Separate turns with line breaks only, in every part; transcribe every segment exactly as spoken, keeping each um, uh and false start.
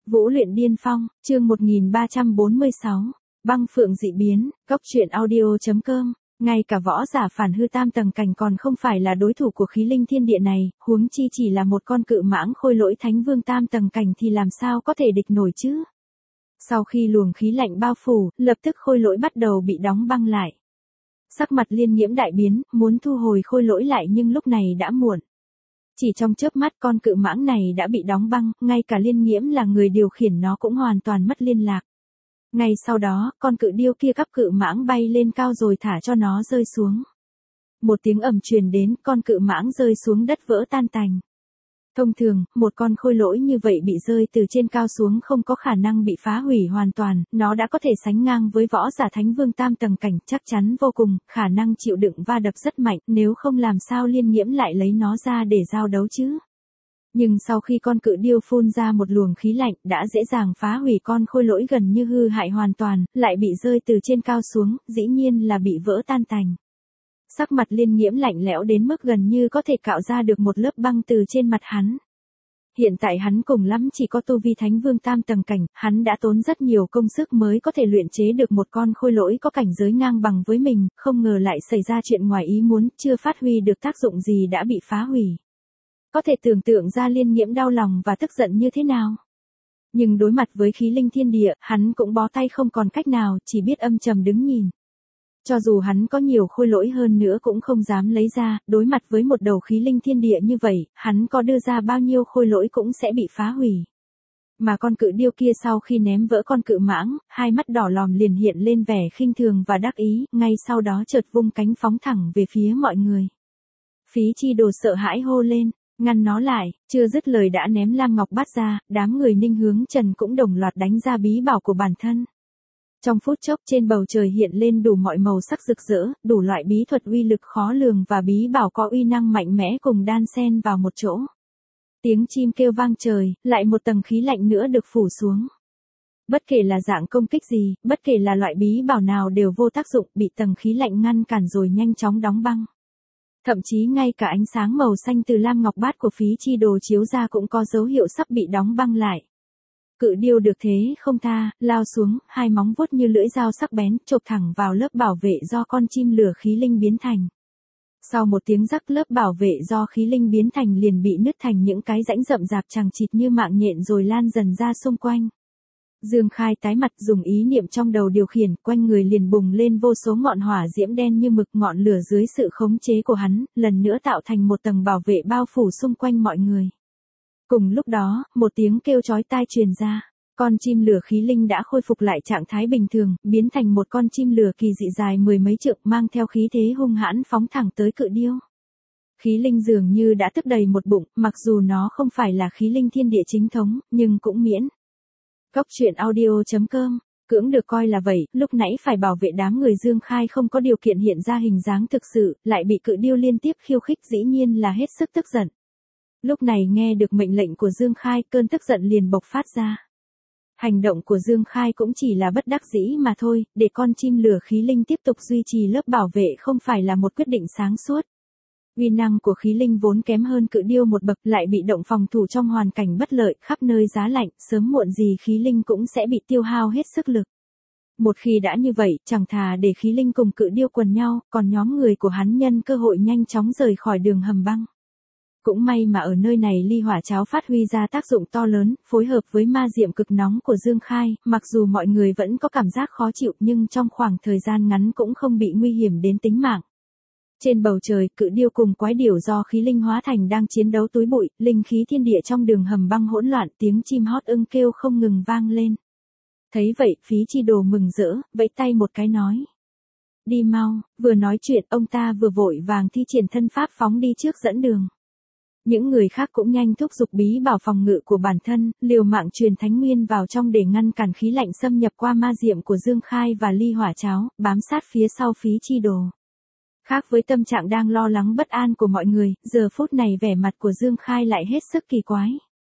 Vũ luyện điên phong, chương một nghìn ba trăm bốn mươi sáu, băng phượng dị biến, góc truyện audio.com, ngay cả võ giả phản hư tam tầng cảnh còn không phải là đối thủ của khí linh thiên địa này, huống chi chỉ là một con cự mãng khôi lỗi thánh vương tam tầng cảnh thì làm sao có thể địch nổi chứ. Sau khi luồng khí lạnh bao phủ, lập tức khôi lỗi bắt đầu bị đóng băng lại. Sắc mặt Liên Nhiễm đại biến, muốn thu hồi khôi lỗi lại nhưng lúc này đã muộn. Chỉ trong chớp mắt con cự mãng này đã bị đóng băng, ngay cả Liên Nhiễm là người điều khiển nó cũng hoàn toàn mất liên lạc. Ngay sau đó, con cự điêu kia gắp cự mãng bay lên cao rồi thả cho nó rơi xuống. Một tiếng ầm truyền đến, con cự mãng rơi xuống đất vỡ tan tành. Thông thường, một con khôi lỗi như vậy bị rơi từ trên cao xuống không có khả năng bị phá hủy hoàn toàn, nó đã có thể sánh ngang với võ giả thánh vương tam tầng cảnh, chắc chắn vô cùng, khả năng chịu đựng va đập rất mạnh, nếu không làm sao Liên Nhiễm lại lấy nó ra để giao đấu chứ. Nhưng sau khi con cự điêu phun ra một luồng khí lạnh, đã dễ dàng phá hủy con khôi lỗi gần như hư hại hoàn toàn, lại bị rơi từ trên cao xuống, dĩ nhiên là bị vỡ tan tành. Sắc mặt Liên Nhiễm lạnh lẽo đến mức gần như có thể cạo ra được một lớp băng từ trên mặt hắn. Hiện tại hắn cùng lắm chỉ có tu vi thánh vương tam tầng cảnh, hắn đã tốn rất nhiều công sức mới có thể luyện chế được một con khôi lỗi có cảnh giới ngang bằng với mình, không ngờ lại xảy ra chuyện ngoài ý muốn, chưa phát huy được tác dụng gì đã bị phá hủy. Có thể tưởng tượng ra Liên Nhiễm đau lòng và tức giận như thế nào. Nhưng đối mặt với khí linh thiên địa, hắn cũng bó tay không còn cách nào, chỉ biết âm trầm đứng nhìn. Cho dù hắn có nhiều khôi lỗi hơn nữa cũng không dám lấy ra, đối mặt với một đầu khí linh thiên địa như vậy, hắn có đưa ra bao nhiêu khôi lỗi cũng sẽ bị phá hủy. Mà con cự điêu kia sau khi ném vỡ con cự mãng, hai mắt đỏ lòm liền hiện lên vẻ khinh thường và đắc ý, ngay sau đó chợt vung cánh phóng thẳng về phía mọi người. Phí Chi Đồ sợ hãi hô lên, ngăn nó lại, chưa dứt lời đã ném Lam Ngọc Bát ra, đám người Ninh Hướng Trần cũng đồng loạt đánh ra bí bảo của bản thân. Trong phút chốc trên bầu trời hiện lên đủ mọi màu sắc rực rỡ, đủ loại bí thuật uy lực khó lường và bí bảo có uy năng mạnh mẽ cùng đan xen vào một chỗ. Tiếng chim kêu vang trời, lại một tầng khí lạnh nữa được phủ xuống. Bất kể là dạng công kích gì, bất kể là loại bí bảo nào đều vô tác dụng, bị tầng khí lạnh ngăn cản rồi nhanh chóng đóng băng. Thậm chí ngay cả ánh sáng màu xanh từ Lam Ngọc Bát của Phí Chi Đồ chiếu ra cũng có dấu hiệu sắp bị đóng băng lại. Cự điêu được thế không tha, lao xuống, hai móng vuốt như lưỡi dao sắc bén, chộp thẳng vào lớp bảo vệ do con chim lửa khí linh biến thành. Sau một tiếng rắc, lớp bảo vệ do khí linh biến thành liền bị nứt thành những cái rãnh rậm rạp chằng chịt như mạng nhện rồi lan dần ra xung quanh. Dương Khai tái mặt dùng ý niệm trong đầu điều khiển, quanh người liền bùng lên vô số ngọn hỏa diễm đen như mực, ngọn lửa dưới sự khống chế của hắn, lần nữa tạo thành một tầng bảo vệ bao phủ xung quanh mọi người. Cùng lúc đó, một tiếng kêu chói tai truyền ra, con chim lửa khí linh đã khôi phục lại trạng thái bình thường, biến thành một con chim lửa kỳ dị dài mười mấy trượng, mang theo khí thế hung hãn phóng thẳng tới cự điêu. Khí linh dường như đã tức đầy một bụng, mặc dù nó không phải là khí linh thiên địa chính thống, nhưng cũng miễn. Góc truyện audio.com, cưỡng được coi là vậy, lúc nãy phải bảo vệ đám người Dương Khai không có điều kiện hiện ra hình dáng thực sự, lại bị cự điêu liên tiếp khiêu khích, dĩ nhiên là hết sức tức giận. Lúc này nghe được mệnh lệnh của Dương Khai, cơn tức giận liền bộc phát ra. Hành động của Dương Khai cũng chỉ là bất đắc dĩ mà thôi, để con chim lửa khí linh tiếp tục duy trì lớp bảo vệ không phải là một quyết định sáng suốt. Uy năng của khí linh vốn kém hơn cự điêu một bậc, lại bị động phòng thủ trong hoàn cảnh bất lợi, khắp nơi giá lạnh, sớm muộn gì khí linh cũng sẽ bị tiêu hao hết sức lực. Một khi đã như vậy, chẳng thà để khí linh cùng cự điêu quần nhau, còn nhóm người của hắn nhân cơ hội nhanh chóng rời khỏi đường hầm băng. Cũng may mà ở nơi này ly hỏa cháo phát huy ra tác dụng to lớn, phối hợp với ma diệm cực nóng của Dương Khai, mặc dù mọi người vẫn có cảm giác khó chịu nhưng trong khoảng thời gian ngắn cũng không bị nguy hiểm đến tính mạng. Trên bầu trời, cự điêu cùng quái điểu do khí linh hóa thành đang chiến đấu túi bụi, linh khí thiên địa trong đường hầm băng hỗn loạn, tiếng chim hót ưng kêu không ngừng vang lên. Thấy vậy, Phí Chi Đồ mừng rỡ, vẫy tay một cái nói. Đi mau, vừa nói chuyện, ông ta vừa vội vàng thi triển thân pháp phóng đi trước dẫn đường. Những người khác cũng nhanh thúc giục bí bảo phòng ngự của bản thân, liều mạng truyền thánh nguyên vào trong để ngăn cản khí lạnh xâm nhập qua ma diệm của Dương Khai và ly hỏa cháo, bám sát phía sau Phí Chi Đồ. Khác với tâm trạng đang lo lắng bất an của mọi người, giờ phút này vẻ mặt của Dương Khai lại hết sức kỳ quái.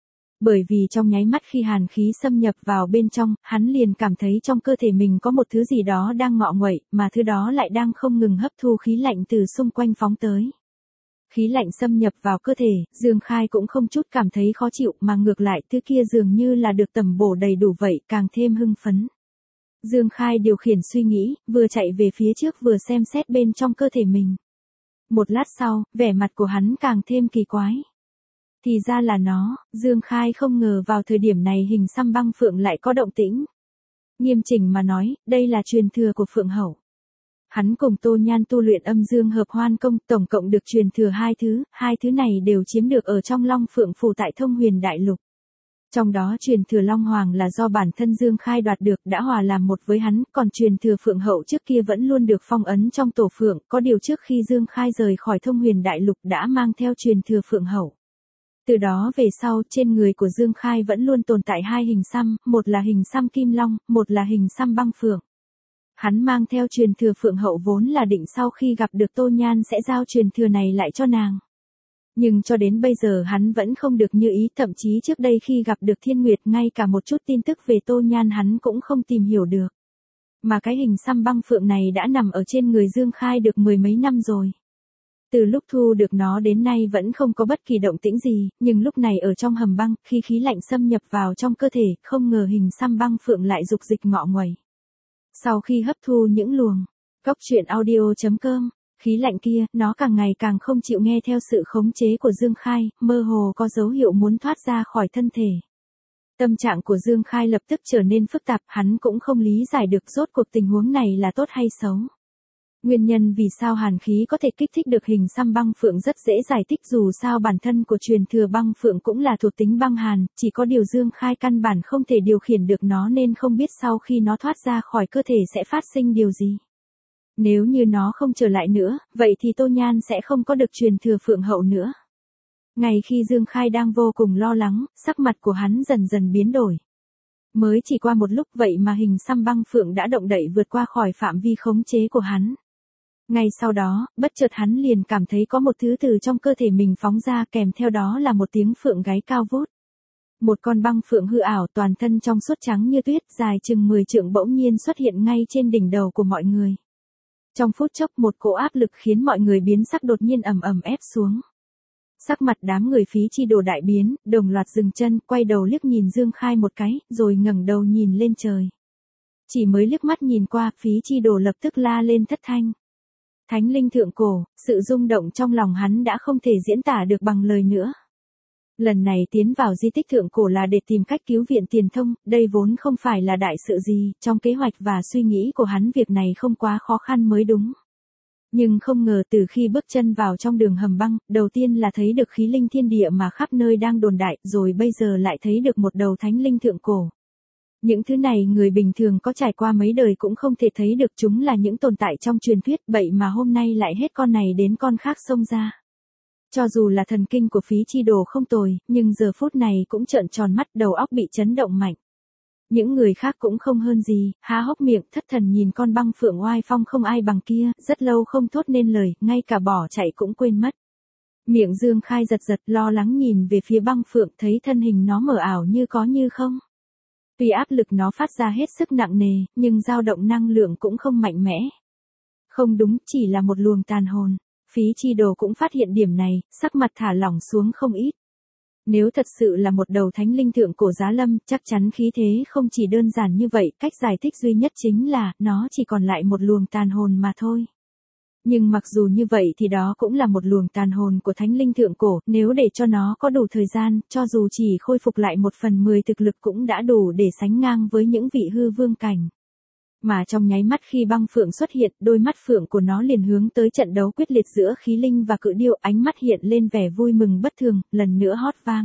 Bởi vì trong nháy mắt khi hàn khí xâm nhập vào bên trong, hắn liền cảm thấy trong cơ thể mình có một thứ gì đó đang ngọ nguậy, mà thứ đó lại đang không ngừng hấp thu khí lạnh từ xung quanh phóng tới. Khí lạnh xâm nhập vào cơ thể, Dương Khai cũng không chút cảm thấy khó chịu mà ngược lại thứ kia dường như là được tẩm bổ đầy đủ vậy, càng thêm hưng phấn. Dương Khai điều khiển suy nghĩ, vừa chạy về phía trước vừa xem xét bên trong cơ thể mình. Một lát sau, vẻ mặt của hắn càng thêm kỳ quái. Thì ra là nó, Dương Khai không ngờ vào thời điểm này hình xăm băng phượng lại có động tĩnh. Nghiêm chỉnh mà nói, đây là truyền thừa của Phượng Hậu. Hắn cùng Tô Nhan tu luyện âm dương hợp hoan công, tổng cộng được truyền thừa hai thứ, hai thứ này đều chiếm được ở trong Long Phượng phủ tại Thông Huyền Đại Lục. Trong đó truyền thừa Long Hoàng là do bản thân Dương Khai đoạt được, đã hòa làm một với hắn, còn truyền thừa Phượng Hậu trước kia vẫn luôn được phong ấn trong tổ Phượng, có điều trước khi Dương Khai rời khỏi Thông Huyền Đại Lục đã mang theo truyền thừa Phượng Hậu. Từ đó về sau, trên người của Dương Khai vẫn luôn tồn tại hai hình xăm, một là hình xăm Kim Long, một là hình xăm băng phượng. Hắn mang theo truyền thừa Phượng Hậu vốn là định sau khi gặp được Tô Nhan sẽ giao truyền thừa này lại cho nàng. Nhưng cho đến bây giờ hắn vẫn không được như ý, thậm chí trước đây khi gặp được Thiên Nguyệt ngay cả một chút tin tức về Tô Nhan hắn cũng không tìm hiểu được. Mà cái hình xăm băng phượng này đã nằm ở trên người Dương Khai được mười mấy năm rồi. Từ lúc thu được nó đến nay vẫn không có bất kỳ động tĩnh gì, nhưng lúc này ở trong hầm băng, khi khí lạnh xâm nhập vào trong cơ thể, không ngờ hình xăm băng phượng lại dục dịch ngọ nguậy. Sau khi hấp thu những luồng, Cốc Truyện Audio chấm com, khí lạnh kia, nó càng ngày càng không chịu nghe theo sự khống chế của Dương Khai, mơ hồ có dấu hiệu muốn thoát ra khỏi thân thể. Tâm trạng của Dương Khai lập tức trở nên phức tạp, hắn cũng không lý giải được rốt cuộc tình huống này là tốt hay xấu. Nguyên nhân vì sao hàn khí có thể kích thích được hình xăm băng phượng rất dễ giải thích, dù sao bản thân của truyền thừa băng phượng cũng là thuộc tính băng hàn, chỉ có điều Dương Khai căn bản không thể điều khiển được nó nên không biết sau khi nó thoát ra khỏi cơ thể sẽ phát sinh điều gì. Nếu như nó không trở lại nữa, vậy thì Tô Nhan sẽ không có được truyền thừa Phượng Hậu nữa. Ngày khi Dương Khai đang vô cùng lo lắng, sắc mặt của hắn dần dần biến đổi. Mới chỉ qua một lúc vậy mà hình xăm băng phượng đã động đậy vượt qua khỏi phạm vi khống chế của hắn. Ngay sau đó, bất chợt hắn liền cảm thấy có một thứ từ trong cơ thể mình phóng ra, kèm theo đó là một tiếng phượng gáy cao vút. Một con băng phượng hư ảo toàn thân trong suốt trắng như tuyết, dài chừng mười trượng bỗng nhiên xuất hiện ngay trên đỉnh đầu của mọi người. Trong phút chốc một cỗ áp lực khiến mọi người biến sắc đột nhiên ầm ầm ép xuống. Sắc mặt đám người Phí Chi Đồ đại biến, đồng loạt dừng chân, quay đầu liếc nhìn Dương Khai một cái, rồi ngẩng đầu nhìn lên trời. Chỉ mới liếc mắt nhìn qua, Phí Chi Đồ lập tức la lên thất thanh. Thánh linh thượng cổ, sự rung động trong lòng hắn đã không thể diễn tả được bằng lời nữa. Lần này tiến vào di tích thượng cổ là để tìm cách cứu viện Tiền Thông, đây vốn không phải là đại sự gì, trong kế hoạch và suy nghĩ của hắn việc này không quá khó khăn mới đúng. Nhưng không ngờ từ khi bước chân vào trong đường hầm băng, đầu tiên là thấy được khí linh thiên địa mà khắp nơi đang đồn đại, rồi bây giờ lại thấy được một đầu thánh linh thượng cổ. Những thứ này người bình thường có trải qua mấy đời cũng không thể thấy được, chúng là những tồn tại trong truyền thuyết, vậy mà hôm nay lại hết con này đến con khác xông ra. Cho dù là thần kinh của Phí Chi Đồ không tồi, nhưng giờ phút này cũng trợn tròn mắt, đầu óc bị chấn động mạnh. Những người khác cũng không hơn gì, há hốc miệng thất thần nhìn con băng phượng oai phong không ai bằng kia, rất lâu không thốt nên lời, ngay cả bỏ chạy cũng quên mất. Miệng Dương Khai giật giật lo lắng nhìn về phía băng phượng, thấy thân hình nó mờ ảo như có như không. Tuy áp lực nó phát ra hết sức nặng nề, nhưng dao động năng lượng cũng không mạnh mẽ. Không đúng, chỉ là một luồng tàn hồn. Phí Chi Đồ cũng phát hiện điểm này, sắc mặt thả lỏng xuống không ít. Nếu thật sự là một đầu thánh linh thượng cổ giá lâm, chắc chắn khí thế không chỉ đơn giản như vậy, cách giải thích duy nhất chính là, nó chỉ còn lại một luồng tàn hồn mà thôi. Nhưng mặc dù như vậy thì đó cũng là một luồng tàn hồn của thánh linh thượng cổ, nếu để cho nó có đủ thời gian, cho dù chỉ khôi phục lại một phần mười thực lực cũng đã đủ để sánh ngang với những vị hư vương cảnh. Mà trong nháy mắt khi băng phượng xuất hiện, đôi mắt phượng của nó liền hướng tới trận đấu quyết liệt giữa khí linh và cự điêu, ánh mắt hiện lên vẻ vui mừng bất thường, lần nữa hót vang.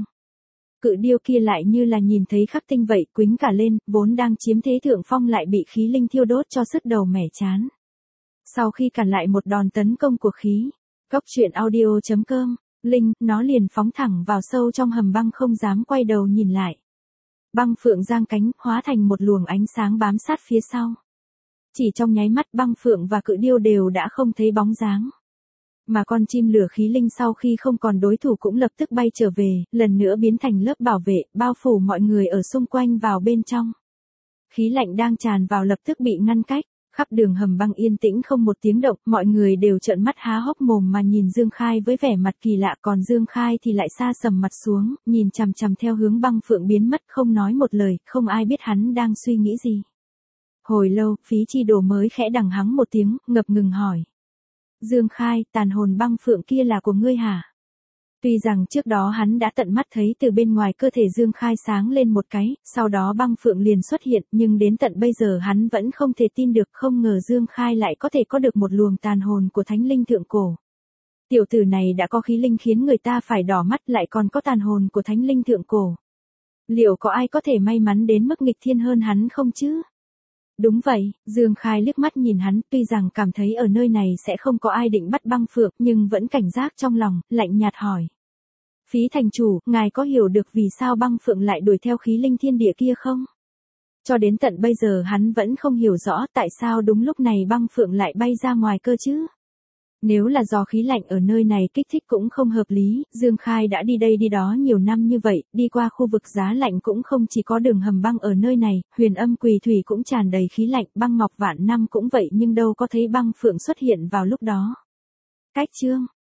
Cự điêu kia lại như là nhìn thấy khắc tinh vậy, quýnh cả lên, vốn đang chiếm thế thượng phong lại bị khí linh thiêu đốt cho sứt đầu mẻ chán. Sau khi cản lại một đòn tấn công của khí, Cốc Truyện Audio chấm com, linh, nó liền phóng thẳng vào sâu trong hầm băng không dám quay đầu nhìn lại. Băng phượng giang cánh, hóa thành một luồng ánh sáng bám sát phía sau. Chỉ trong nháy mắt băng phượng và cự điêu đều đã không thấy bóng dáng. Mà con chim lửa khí linh sau khi không còn đối thủ cũng lập tức bay trở về, lần nữa biến thành lớp bảo vệ, bao phủ mọi người ở xung quanh vào bên trong. Khí lạnh đang tràn vào lập tức bị ngăn cách, Khắp đường hầm băng yên tĩnh không một tiếng động, mọi người đều trợn mắt há hốc mồm mà nhìn Dương Khai với vẻ mặt kỳ lạ, còn Dương Khai thì lại sa sầm mặt xuống, nhìn chằm chằm theo hướng băng phượng biến mất không nói một lời, không ai biết hắn đang suy nghĩ gì. Hồi lâu, Phí Chi Đồ mới khẽ đằng hắng một tiếng, ngập ngừng hỏi. Dương Khai, tàn hồn băng phượng kia là của ngươi hả? Tuy rằng trước đó hắn đã tận mắt thấy từ bên ngoài cơ thể Dương Khai sáng lên một cái, sau đó băng phượng liền xuất hiện, nhưng đến tận bây giờ hắn vẫn không thể tin được, không ngờ Dương Khai lại có thể có được một luồng tàn hồn của thánh linh thượng cổ. Tiểu tử này đã có khí linh khiến người ta phải đỏ mắt, lại còn có tàn hồn của thánh linh thượng cổ. Liệu có ai có thể may mắn đến mức nghịch thiên hơn hắn không chứ? Đúng vậy, Dương Khai liếc mắt nhìn hắn, tuy rằng cảm thấy ở nơi này sẽ không có ai định bắt băng phượng, nhưng vẫn cảnh giác trong lòng, lạnh nhạt hỏi. Phí thành chủ, ngài có hiểu được vì sao băng phượng lại đuổi theo khí linh thiên địa kia không? Cho đến tận bây giờ hắn vẫn không hiểu rõ tại sao đúng lúc này băng phượng lại bay ra ngoài cơ chứ. Nếu là do khí lạnh ở nơi này kích thích cũng không hợp lý, Dương Khai đã đi đây đi đó nhiều năm như vậy, đi qua khu vực giá lạnh cũng không chỉ có đường hầm băng ở nơi này, huyền âm quỳ thủy cũng tràn đầy khí lạnh, băng ngọc vạn năm cũng vậy nhưng đâu có thấy băng phượng xuất hiện vào lúc đó. Cách chương